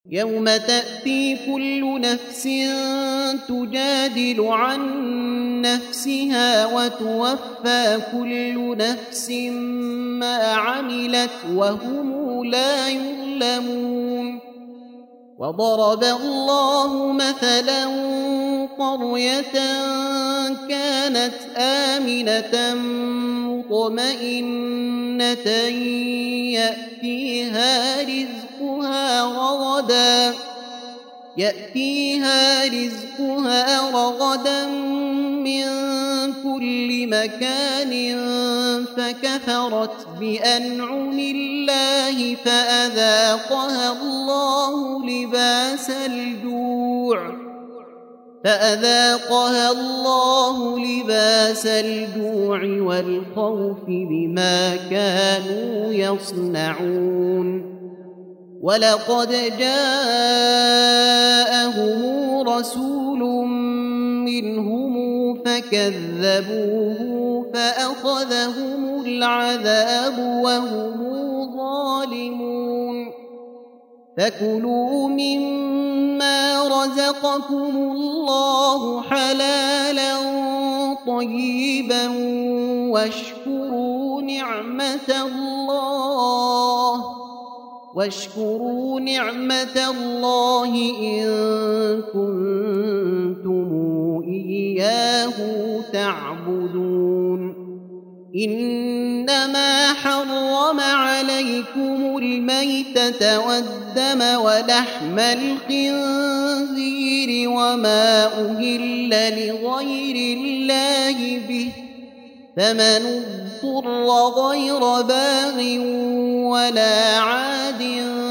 يوم تأتي كل نفس تجادل عن نفسها وتوفى كل نفس ما عملت وهم لا يظلمون. وضرب الله مثلا قرية كانت آمنة مطمئنة يأتيها رزقها رغدا من كل مكان فكفرت بأنعم الله فأذاقها الله لباس الجوع والخوف بما كانوا يصنعون. ولقد جاءهم رسول منهم فكذبوه فأخذهم العذاب وهم ظالمون. فكلوا مما رزقكم الله حلالا طيبا واشكروا نعمة الله إن كنتم إياه تعبدون. إنما حرم عليكم الميتة والدم ولحم الخنزير وما أهل لغير الله به، فمن اضطر غير باغ ولا عاد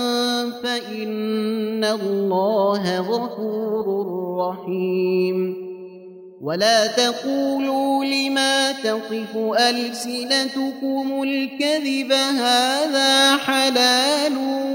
فإن الله غفور رحيم. ولا تقولوا لما تصف ألسنتكم الكذب هذا حلال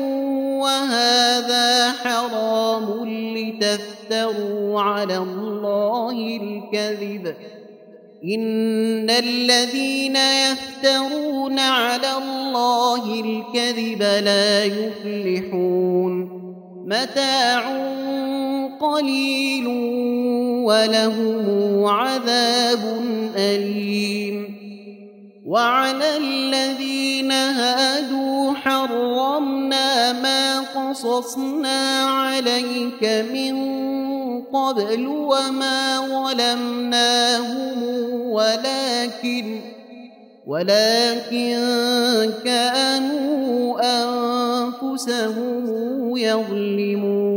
وهذا حرام لتفتروا على الله الكذب. إن الذين يفترون على الله الكذب لا يفلحون. متاع قليل ولهم عذاب أليم. وعلى الذين هادوا حرمنا ما قصصنا عليك من قبل وما ظلمناهم ولكن كانوا أنفسهم يظلمون.